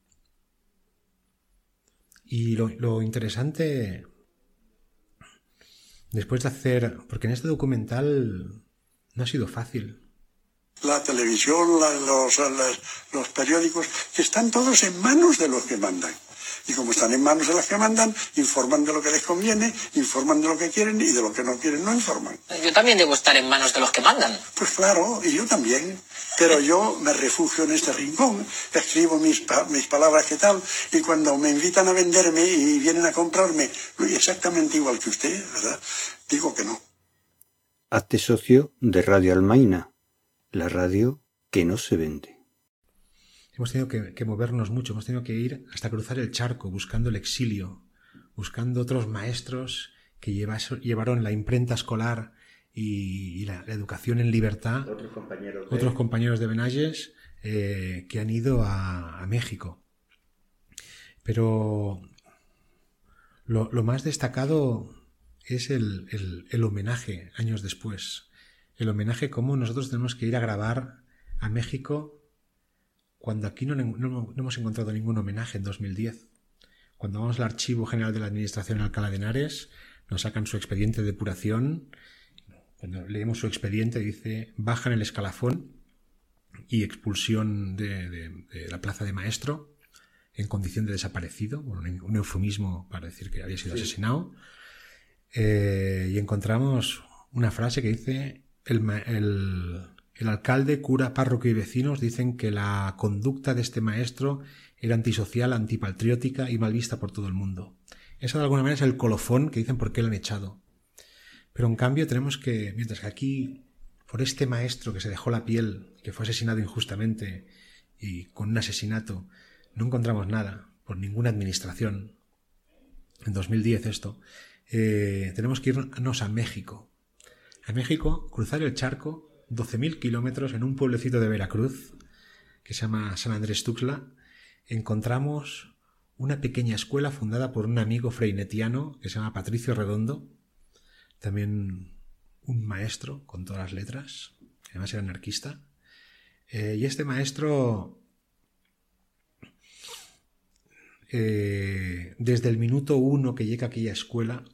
Y lo, lo interesante, después de hacer, porque en este documental no ha sido fácil. La televisión, la, los, los, los periódicos, están todos en manos de los que mandan. Y como están en manos de los que mandan, informan de lo que les conviene, informan de lo que quieren y de lo que no quieren no informan. Yo también debo estar en manos de los que mandan. Pues claro, y yo también. Pero yo me refugio en este rincón, escribo mis, pa mis palabras que tal, y cuando me invitan a venderme y vienen a comprarme, exactamente igual que usted, ¿verdad? Digo que no. Hazte socio de Radio Almaina, la radio que no se vende. Hemos tenido que, que movernos mucho, hemos tenido que ir hasta cruzar el charco buscando el exilio, buscando otros maestros que llevas, llevaron la imprenta escolar y, y la, la educación en libertad, Otros compañeros de, otros compañeros de Benalles eh, que han ido a, a México. Pero lo, lo más destacado es el, el, el homenaje años después. El homenaje como nosotros tenemos que ir a grabar a México cuando aquí no, no, no hemos encontrado ningún homenaje en dos mil diez. Cuando vamos al Archivo General de la Administración en Alcalá de Henares, nos sacan su expediente de depuración. Cuando leemos su expediente dice bajan el escalafón y expulsión de, de, de la plaza de maestro en condición de desaparecido, bueno, un eufemismo para decir que había sido sí. asesinado. Eh, y encontramos una frase que dice el, el, el alcalde, cura, párroco y vecinos dicen que la conducta de este maestro era antisocial, antipatriótica y mal vista por todo el mundo. Eso de alguna manera es el colofón que dicen por qué lo han echado. Pero en cambio tenemos que, mientras que aquí, por este maestro que se dejó la piel, que fue asesinado injustamente y con un asesinato, no encontramos nada por ninguna administración. En dos mil diez esto. Eh, tenemos que irnos a México. A México, cruzar el charco, doce mil kilómetros, en un pueblecito de Veracruz, que se llama San Andrés Tuxtla, encontramos una pequeña escuela fundada por un amigo freinetiano que se llama Patricio Redondo, también un maestro con todas las letras, que además era anarquista. Eh, y este maestro, eh, desde el minuto uno que llega a aquella escuela,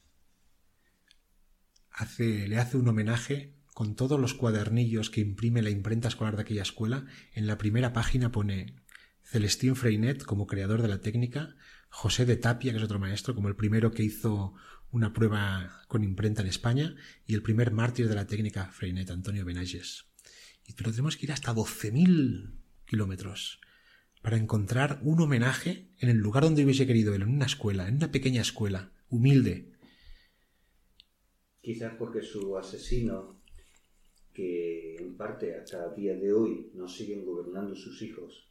hace, le hace un homenaje con todos los cuadernillos que imprime la imprenta escolar de aquella escuela. En la primera página pone Celestín Freinet como creador de la técnica, José de Tapia, que es otro maestro, como el primero que hizo una prueba con imprenta en España, y el primer mártir de la técnica Freinet, Antonio Benalles. Y pero tenemos que ir hasta doce mil kilómetros para encontrar un homenaje en el lugar donde hubiese querido él, en una escuela, en una pequeña escuela, humilde. Quizás porque su asesino, que en parte hasta el día de hoy no siguen gobernando sus hijos,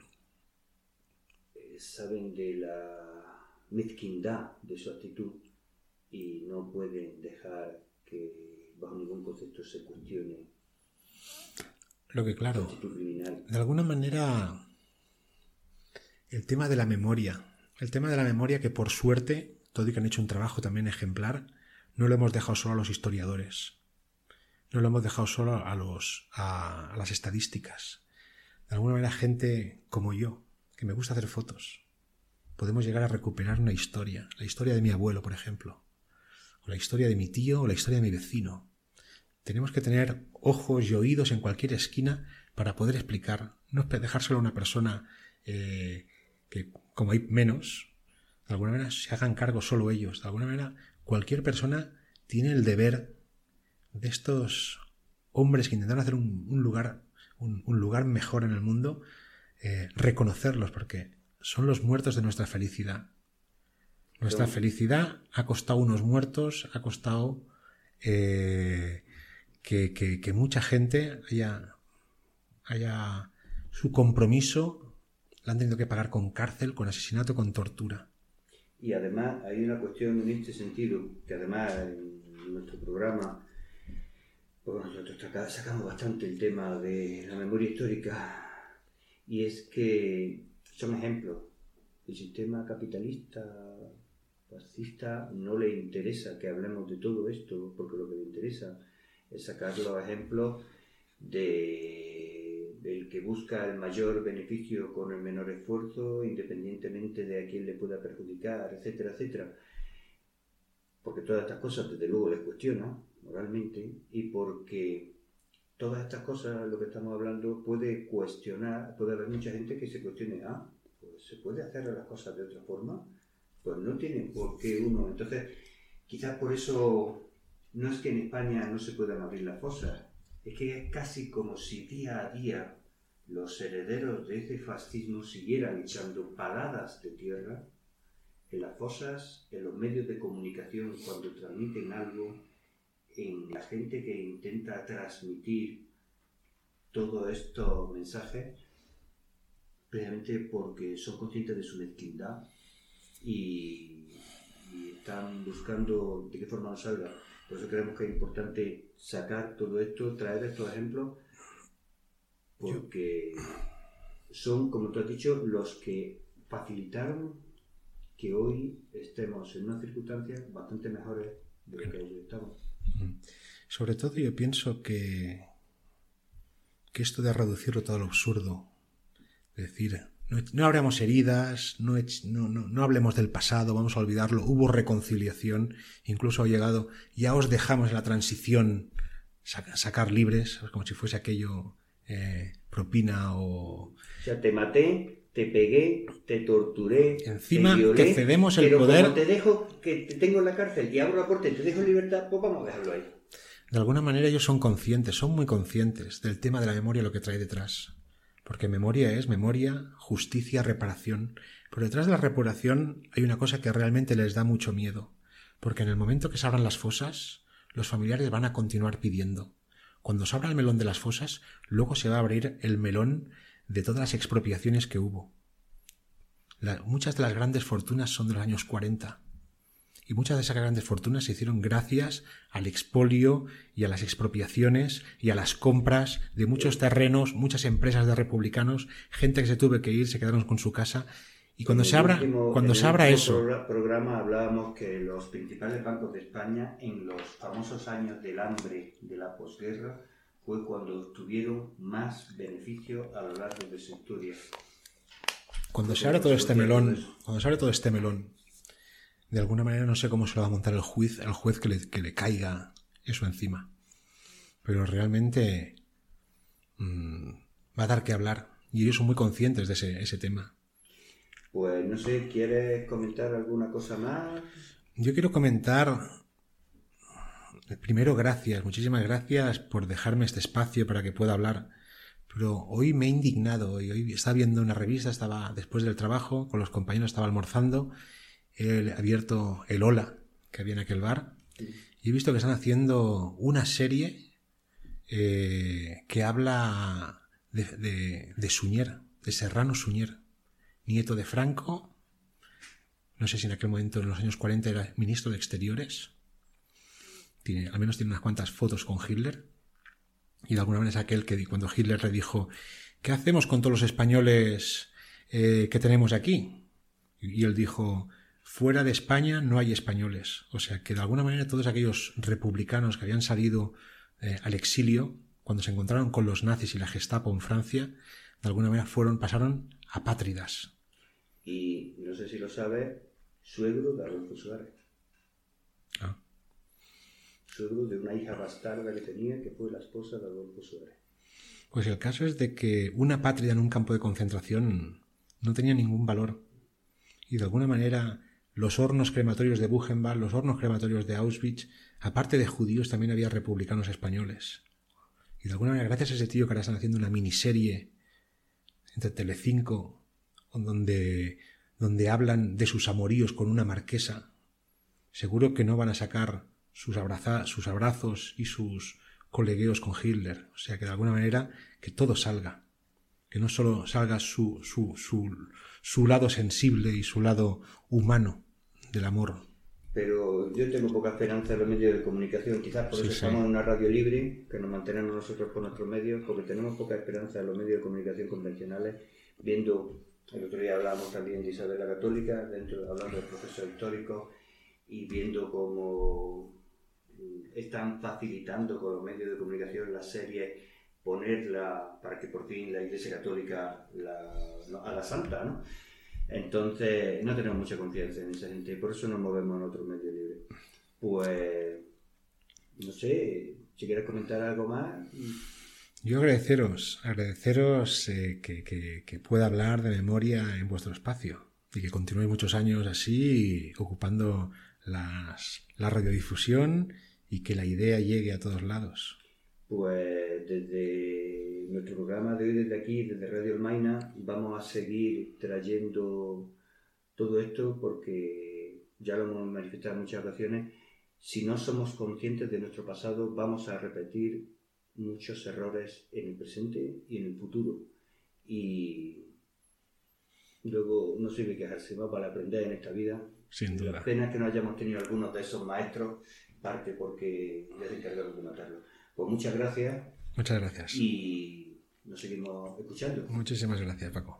eh, saben de la mezquindad de su actitud y no pueden dejar que bajo ningún concepto se cuestione lo que, claro, su actitud criminal. De alguna manera el tema de la memoria, el tema de la memoria que por suerte, todo y que han hecho un trabajo también ejemplar, no lo hemos dejado solo a los historiadores, no lo hemos dejado solo a, los, a, a las estadísticas. De alguna manera gente como yo, que me gusta hacer fotos, podemos llegar a recuperar una historia, la historia de mi abuelo, por ejemplo, o la historia de mi tío, o la historia de mi vecino. Tenemos que tener ojos y oídos en cualquier esquina para poder explicar, no dejárselo a una persona eh, que, como hay menos, de alguna manera se hagan cargo solo ellos. De alguna manera cualquier persona tiene el deber de estos hombres que intentaron hacer un, un lugar un, un lugar mejor en el mundo, eh, reconocerlos, porque son los muertos de nuestra felicidad. Nuestra Pero... felicidad ha costado unos muertos, ha costado eh, que, que, que mucha gente haya, haya su compromiso, lo han tenido que pagar con cárcel, con asesinato, con tortura. Y además hay una cuestión en este sentido, que además en nuestro programa, pues nosotros sacamos bastante el tema de la memoria histórica, y es que son ejemplos. El sistema capitalista, fascista, no le interesa que hablemos de todo esto, porque lo que le interesa es sacar los ejemplos de, del que busca el mayor beneficio con el menor esfuerzo, independientemente de a quién le pueda perjudicar, etcétera, etcétera. Porque todas estas cosas, desde luego, les cuestiona moralmente, y porque todas estas cosas, lo que estamos hablando, puede cuestionar, puede haber mucha gente que se cuestione, ah, pues se puede hacer las cosas de otra forma, pues no tienen por qué uno. Entonces, quizás por eso no es que en España no se puedan abrir las fosas, es que es casi como si día a día los herederos de ese fascismo siguieran echando paladas de tierra en las fosas, en los medios de comunicación cuando transmiten algo, en la gente que intenta transmitir todos estos mensajes, precisamente porque son conscientes de su mezquindad y, y están buscando de qué forma nos salga. Por eso creemos que es importante sacar todo esto, traer estos ejemplos, porque son, como tú has dicho, los que facilitaron que hoy estemos en unas circunstancias bastante mejores de lo que ellos estamos. Sobre todo yo pienso que, que esto de reducirlo todo a lo absurdo, es decir, no, no abramos heridas, no, no, no, no hablemos del pasado, vamos a olvidarlo, hubo reconciliación, incluso ha llegado, ya os dejamos en la transición sac, sacar libres, como si fuese aquello eh, propina o... O sea, te maté, te pegué, te torturé, encima te violé, que cedemos el pero poder. Como te dejo, que te tengo en la cárcel y abro la puerta y te dejo en libertad, pues vamos a dejarlo ahí. De alguna manera ellos son conscientes, son muy conscientes del tema de la memoria, lo que trae detrás. Porque memoria es memoria, justicia, reparación. Pero detrás de la reparación hay una cosa que realmente les da mucho miedo. Porque en el momento que se abran las fosas, los familiares van a continuar pidiendo. Cuando se abra el melón de las fosas, luego se va a abrir el melón de todas las expropiaciones que hubo. La, muchas de las grandes fortunas son de los años cuarenta. Y muchas de esas grandes fortunas se hicieron gracias al expolio y a las expropiaciones y a las compras de muchos terrenos, muchas empresas de republicanos, gente que se tuvo que ir, se quedaron con su casa. Y cuando se abra, último, cuando se abra eso... En el programa hablábamos que los principales bancos de España, en los famosos años del hambre de la posguerra, fue cuando obtuvieron más beneficio a lo largo de su historia. Cuando se abre todo este melón, cuando se abre todo este melón, de alguna manera no sé cómo se lo va a montar el juez, el juez que le, que le caiga eso encima. Pero realmente mmm, va a dar que hablar. Y ellos son muy conscientes de ese, ese tema. Pues no sé, ¿quieres comentar alguna cosa más? Yo quiero comentar... Primero, gracias, muchísimas gracias por dejarme este espacio para que pueda hablar. Pero hoy me he indignado y hoy estaba viendo una revista, estaba después del trabajo, con los compañeros estaba almorzando, he abierto el Hola que había en aquel bar y he visto que están haciendo una serie eh, que habla de, de, de Suñer, de Serrano Suñer, nieto de Franco, no sé si en aquel momento en los años cuarenta era ministro de Exteriores. Tiene, al menos tiene unas cuantas fotos con Hitler, y de alguna manera es aquel que cuando Hitler le dijo ¿qué hacemos con todos los españoles eh, que tenemos aquí? Y él dijo fuera de España no hay españoles. O sea que de alguna manera todos aquellos republicanos que habían salido eh, al exilio cuando se encontraron con los nazis y la Gestapo en Francia, de alguna manera fueron, pasaron apátridas. Y no sé si lo sabe, suegro de Adolfo Suárez. Ah. Suegro de una hija bastarda que tenía, que fue la esposa de Adolfo Suárez. Pues el caso es de que una apátrida en un campo de concentración no tenía ningún valor. Y de alguna manera los hornos crematorios de Buchenwald, los hornos crematorios de Auschwitz, aparte de judíos también había republicanos españoles. Y de alguna manera, gracias a ese tío que ahora están haciendo una miniserie entre Telecinco, donde, donde hablan de sus amoríos con una marquesa, seguro que no van a sacar sus, abraza, sus abrazos y sus colegueos con Hitler. O sea, que de alguna manera que todo salga. Que no solo salga su, su, su, su lado sensible y su lado humano del amor. Pero yo tengo poca esperanza en los medios de comunicación, quizás por eso sí, estamos sí. en una radio libre, que nos mantenemos nosotros por nuestros medios, porque tenemos poca esperanza en los medios de comunicación convencionales, viendo, el otro día hablábamos también de Isabel la Católica, dentro hablando de procesos históricos, y viendo cómo están facilitando con los medios de comunicación las series, ponerla para que por fin la Iglesia Católica la, no, a la santa, ¿no? Entonces no tenemos mucha confianza en esa gente y por eso nos movemos en otros medios libres. Pues no sé, si quieres comentar algo más. Yo agradeceros, agradeceros eh, que, que, que pueda hablar de memoria en vuestro espacio y que continúe muchos años así ocupando las, la radiodifusión y que la idea llegue a todos lados. Pues desde nuestro programa de hoy, desde aquí, desde Radio Almaina, vamos a seguir trayendo todo esto porque ya lo hemos manifestado en muchas ocasiones. Si no somos conscientes de nuestro pasado, vamos a repetir muchos errores en el presente y en el futuro. Y luego no sirve quejarse, más para aprender en esta vida. Sin duda. La pena es que no hayamos tenido algunos de esos maestros, parte porque ya se encargaron de matarlo. Pues muchas gracias. Muchas gracias. Y nos seguimos escuchando. Muchísimas gracias, Paco.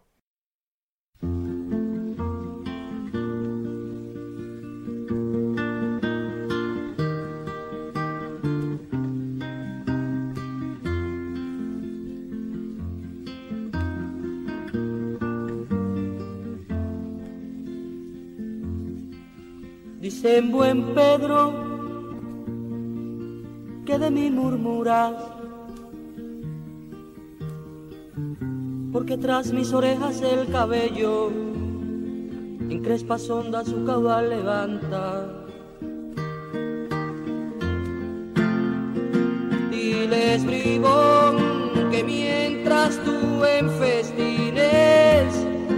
Dicen, buen Pedro, que de mí murmuras, porque tras mis orejas el cabello en crespas ondas su caudal levanta. Diles, bribón, que mientras tú en festines,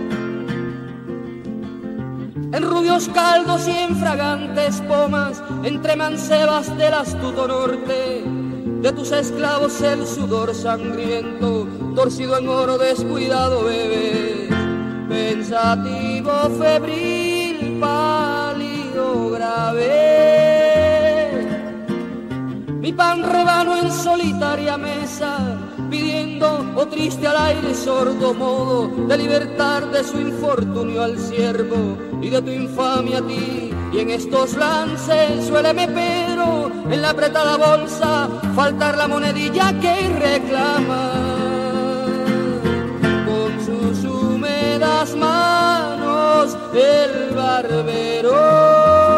en rubios caldos y en fragantes pomas, entre mancebas del astuto norte, de tus esclavos el sudor sangriento, torcido en oro descuidado bebes, pensativo, febril, pálido, grave. Mi pan rebano en solitaria mesa, pidiendo, oh triste al aire sordo modo, de libertar de su infortunio al siervo y de tu infamia a ti. Y en estos lances suéleme Pedro, en la apretada bolsa, faltar la monedilla que reclama. Con sus húmedas manos el barbero.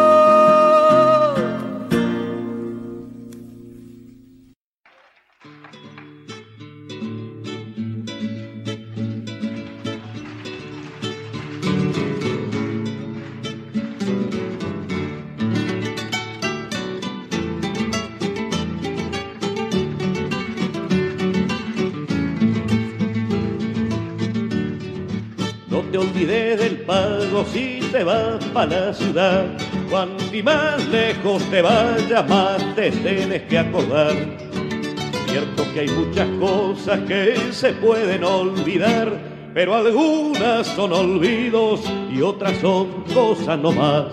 te olvides del pago si te vas para la ciudad. Cuanto más lejos te vayas, más te tienes que acordar. Cierto que hay muchas cosas que se pueden olvidar, pero algunas son olvidos y otras son cosas no más.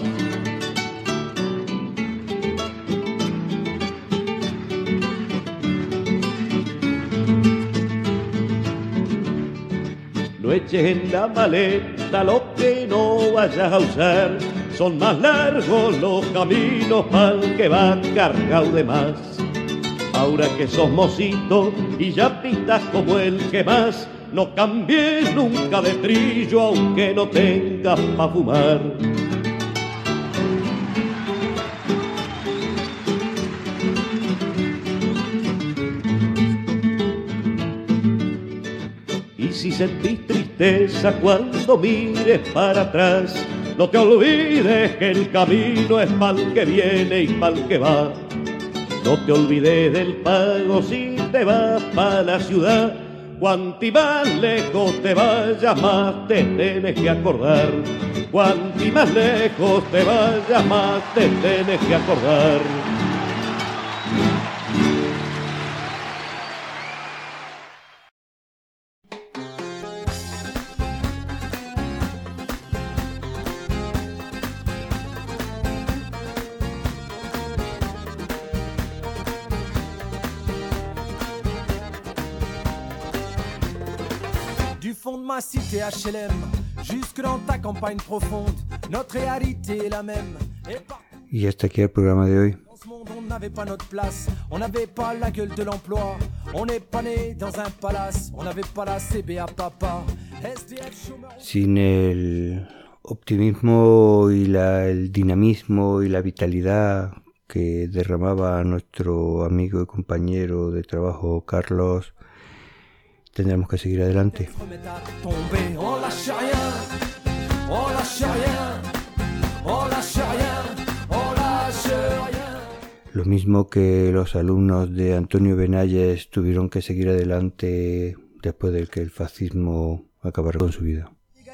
No eches en la maleta lo que no vayas a usar, son más largos los caminos pa'l que va cargado de más. Ahora que sos mocito y ya pintas como el que más, no cambies nunca de trillo aunque no tengas pa' fumar. Y si sentís tristeza cuando mires para atrás, no te olvides que el camino es pa'l que viene y pa'l que va. No te olvides del pago si te vas para la ciudad. Cuanti más lejos te vayas, más te tienes que acordar. Cuanti más lejos te vayas, más te tienes que acordar. Cité H L M, jusque dans ta campagne profonde, notre réalité est la même. Y hasta aquí el programa de hoy. Dans ce monde, on n'avait pas notre place, on n'avait pas la gueule de l'emploi, on n'est pas né dans un palace, on n'avait pas la C B A papa. Sin el optimismo y la, el dinamismo y la vitalidad que derramaba nuestro amigo y compañero de trabajo Carlos, tendremos que seguir adelante. Lo mismo que los alumnos de Antonio Benalles tuvieron que seguir adelante después de que el fascismo acabara con su vida.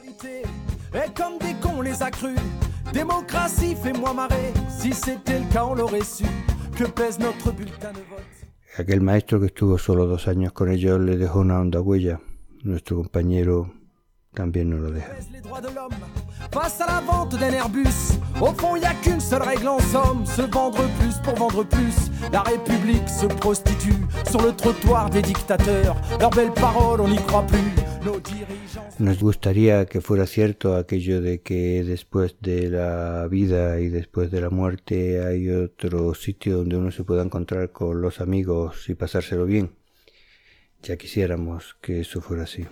Aquel maestro que estuvo solo dos años con ellos le dejó una honda huella. Nuestro compañero también nos lo deja. Face à la vente d'un Airbus, au fond y a qu'une seule règle en somme, se vendre plus pour vendre plus. La République se prostitue sur le trottoir des dictateurs. Leurs belles paroles, on n'y croit plus. Nos dirigeants... Nos gustaría que fuera cierto aquello de que después de la vida y después de la muerte hay otro sitio donde uno se pueda encontrar con los amigos y pasárselo bien. Ya quisiéramos que eso fuera así.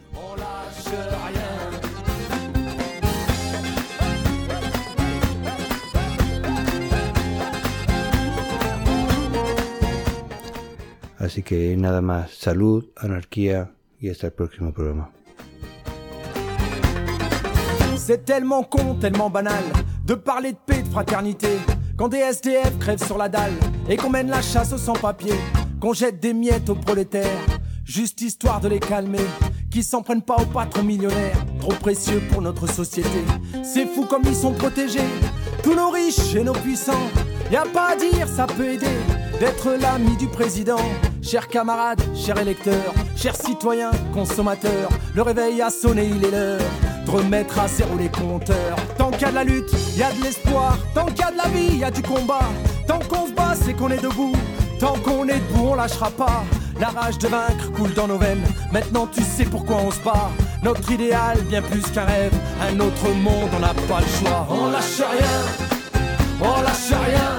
Así que nada más, salud, anarquía y hasta el próximo programa. C'est tellement con, tellement banal de parler de paix, de fraternité, quand des S D F crèvent sur la dalle et qu'on mène la chasse aux sans-papiers, qu'on jette des miettes aux prolétaires, juste histoire de les calmer, qui s'en prennent pas aux patrons millionnaires, trop précieux pour notre société. C'est fou comme ils sont protégés, tous nos riches et nos puissants. Y a pas à dire, ça peut aider d'être l'ami du président. Chers camarades, chers électeurs, chers citoyens, consommateurs, le réveil a sonné, il est l'heure de remettre à zéro les compteurs. Tant qu'il y a de la lutte, il y a de l'espoir. Tant qu'il y a de la vie, il y a du combat. Tant qu'on se bat, c'est qu'on est debout. Tant qu'on est debout, on lâchera pas. La rage de vaincre coule dans nos veines. Maintenant tu sais pourquoi on se bat. Notre idéal, bien plus qu'un rêve. Un autre monde, on n'a pas le choix. On lâche rien, on lâche rien.